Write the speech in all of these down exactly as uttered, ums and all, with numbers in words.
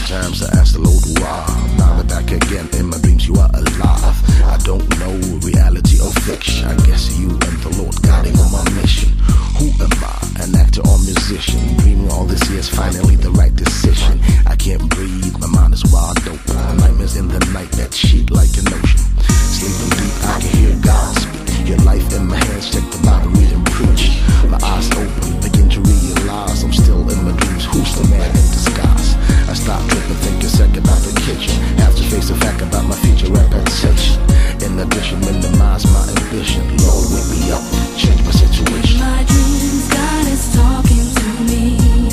Sometimes I ask the Lord why. Now we're back again in my dreams, you are alive. I don't know reality or fiction. I guess you and the Lord guiding on my mission. Who am I? An actor or musician? Dreaming all this year's finally the right decision. I can't breathe, my mind is wide open. Nightmares in the night that sheet like an ocean. Sleeping deep, I can hear God speak. Your life in my hands, check the Bible, read and preach. My eyes open, begin to realize I'm still in my dreams. Who's the man in disguise? I stop tripping, think a second about the kitchen. Have to face the fact about my future reputation. In addition, minimize my ambition. Lord, wake me up, change my situation. My dreams, God is talking to me.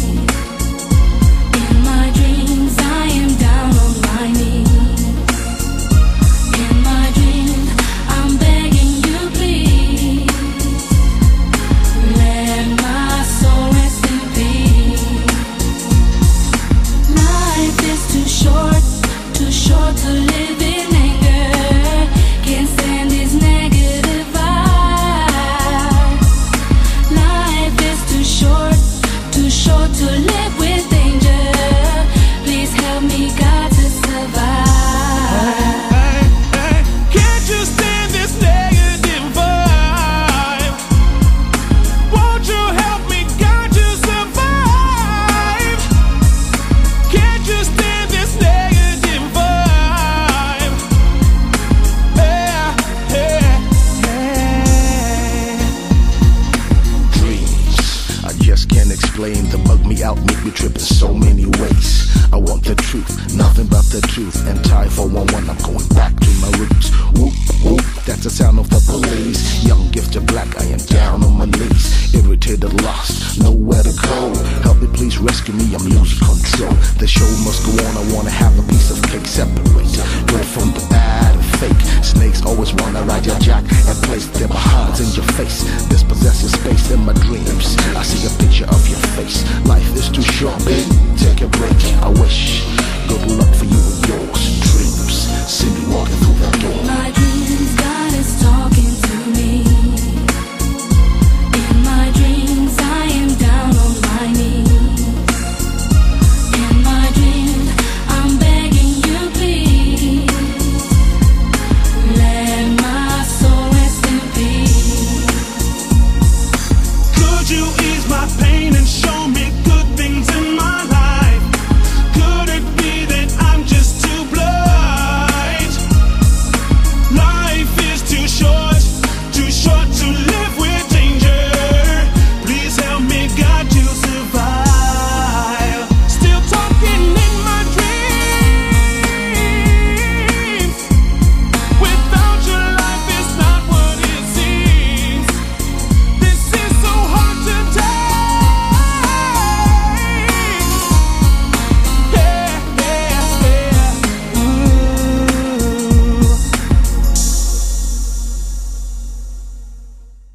In my dreams, I am down on my knees. In my dreams, I'm begging you, please. Let my soul rest in peace. Life is too short, too short to live in anger. Can't stand these negative vibes. Life is too short, too short to live with danger. Please help me, God, to survive. Hey, hey, can't you stand this negative vibe? Won't you help me, God, to survive? Can't you stand this negative vibe? Yeah, yeah, yeah. Dreams, I just can't explain. They bug me out, make me trip in so many ways. I want the truth, nothing but the truth. And tie four one one, I'm going back to my roots. Whoop, whoop, that's the sound of the police. Young, gifted, black, I am down on my knees. Irritated, lost, nowhere to go. Help me, please rescue me, I'm losing control. The show must go on, I wanna have a piece of cake. Separate good from the bad and fake. Snakes always wanna ride your jack and place their behinds in your face. Dispossess your space in my dreams. I see a picture of your face. Life is too short, baby.